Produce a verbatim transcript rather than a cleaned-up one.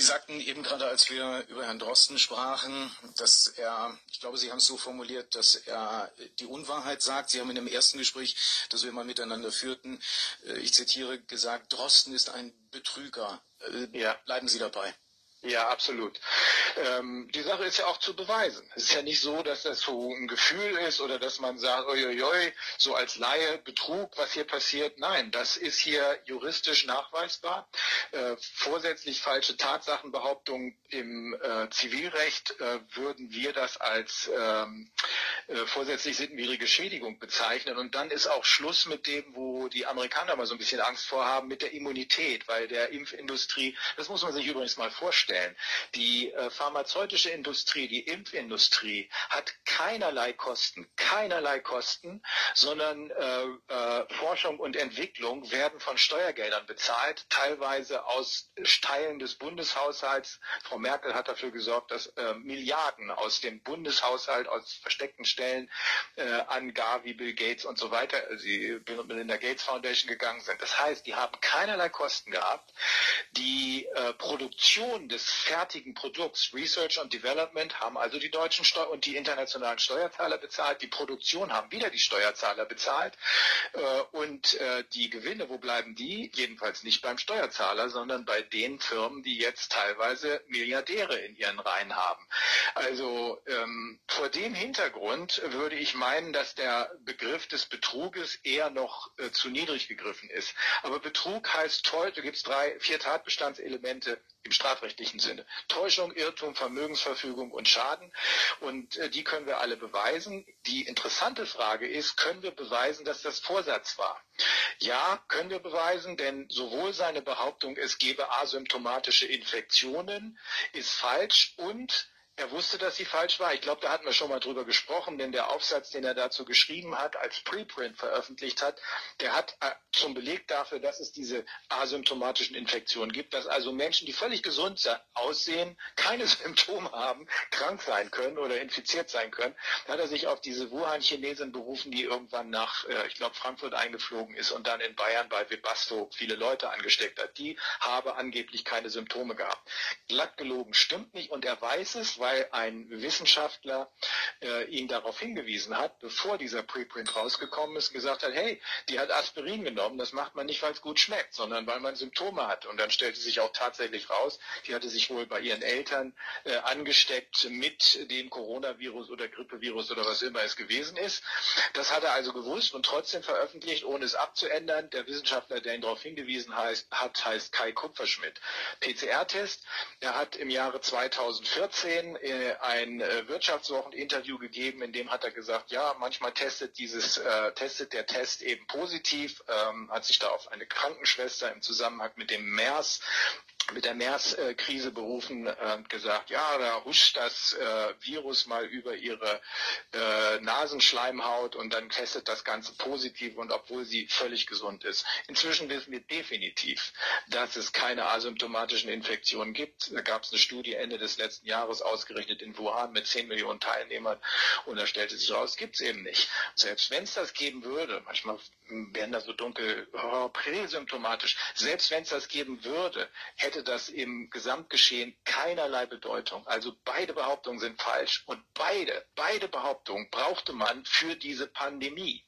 sagten eben gerade, als wir über Herrn Drosten sprachen, dass er, ich glaube, Sie haben es so formuliert, dass er die Unwahrheit sagt. Sie haben in dem ersten Gespräch, das wir mal miteinander führten, ich zitiere, gesagt, Drosten ist ein Betrüger. Ja. Bleiben Sie dabei. Ja, absolut. Ähm, die Sache ist ja auch zu beweisen. Es ist ja nicht so, dass das so ein Gefühl ist oder dass man sagt, uiuiui, so als Laie, Betrug, was hier passiert. Nein, das ist hier juristisch nachweisbar. Äh, vorsätzlich falsche Tatsachenbehauptungen im äh, Zivilrecht äh, würden wir das als ähm, äh, vorsätzlich sittenwidrige Schädigung bezeichnen. Und dann ist auch Schluss mit dem, wo die Amerikaner mal so ein bisschen Angst vorhaben, mit der Immunität, weil der Impfindustrie, das muss man sich übrigens mal vorstellen, die äh, pharmazeutische Industrie, die Impfindustrie hat keinerlei Kosten, keinerlei Kosten, sondern äh, äh, Forschung und Entwicklung werden von Steuergeldern bezahlt, teilweise aus Teilen des Bundeshaushalts. Frau Merkel hat dafür gesorgt, dass äh, Milliarden aus dem Bundeshaushalt, aus versteckten Stellen äh, an Gavi, Bill Gates und so weiter, sie Bill und Melinda Gates Foundation gegangen sind. Das heißt, die haben keinerlei Kosten gehabt. Die äh, Produktion des fertigen Produkts, Research und Development, haben also die deutschen Steu- und die internationalen Steuerzahler bezahlt. Die Produktion haben wieder die Steuerzahler bezahlt. Äh, und äh, die Gewinne, wo bleiben die? Jedenfalls nicht beim Steuerzahler, sondern bei den Firmen, die jetzt teilweise Milliardäre in ihren Reihen haben. Also ähm, vor dem Hintergrund würde ich meinen, dass der Begriff des Betruges eher noch äh, zu niedrig gegriffen ist. Aber Betrug heißt toll, da gibt es drei, vier Tatbestandselemente im strafrechtlichen Sinne. Täuschung, Irrtum, Vermögensverfügung und Schaden. Und äh, die können wir alle beweisen. Die interessante Frage ist, können wir beweisen, dass das Vorsatz war? Ja, können wir beweisen, denn sowohl seine Behauptung, es gebe asymptomatische Infektionen, ist falsch, und er wusste, dass sie falsch war. Ich glaube, da hatten wir schon mal drüber gesprochen, denn der Aufsatz, den er dazu geschrieben hat, als Preprint veröffentlicht hat, der hat äh, zum Beleg dafür, dass es diese asymptomatischen Infektionen gibt, dass also Menschen, die völlig gesund aussehen, keine Symptome haben, krank sein können oder infiziert sein können. Da hat er sich auf diese Wuhan-Chinesin berufen, die irgendwann nach, äh, ich glaube, Frankfurt eingeflogen ist und dann in Bayern bei Webasto viele Leute angesteckt hat. Die habe angeblich keine Symptome gehabt. Glatt gelogen, stimmt nicht, und er weiß es, weil ein Wissenschaftler äh, ihn darauf hingewiesen hat, bevor dieser Preprint rausgekommen ist, gesagt hat, hey, die hat Aspirin genommen, das macht man nicht, weil es gut schmeckt, sondern weil man Symptome hat. Und dann stellte sich auch tatsächlich raus, die hatte sich wohl bei ihren Eltern äh, angesteckt mit dem Coronavirus oder Grippevirus oder was immer es gewesen ist. Das hat er also gewusst und trotzdem veröffentlicht, ohne es abzuändern. Der Wissenschaftler, der ihn darauf hingewiesen heißt, hat, heißt Kai Kupferschmidt. P C R-Test, er hat im Jahre zweitausendvierzehn ein Wirtschaftswochen-Interview gegeben, in dem hat er gesagt, ja, manchmal testet dieses äh, testet der Test eben positiv, ähm, hat sich da auf eine Krankenschwester im Zusammenhang mit dem MERS mit der MERS-Krise berufen und äh, gesagt, ja, da huscht das äh, Virus mal über ihre äh, Nasenschleimhaut und dann testet das Ganze positiv, und obwohl sie völlig gesund ist. Inzwischen wissen wir definitiv, dass es keine asymptomatischen Infektionen gibt. Da gab es eine Studie Ende des letzten Jahres ausgerechnet in Wuhan mit zehn Millionen Teilnehmern, und da stellte sich raus, gibt es eben nicht. Selbst wenn es das geben würde, manchmal werden da so dunkel oh, präsymptomatisch, selbst wenn es das geben würde, hätte das im Gesamtgeschehen keinerlei Bedeutung. Also beide Behauptungen sind falsch, und beide, beide Behauptungen brauchte man für diese Pandemie.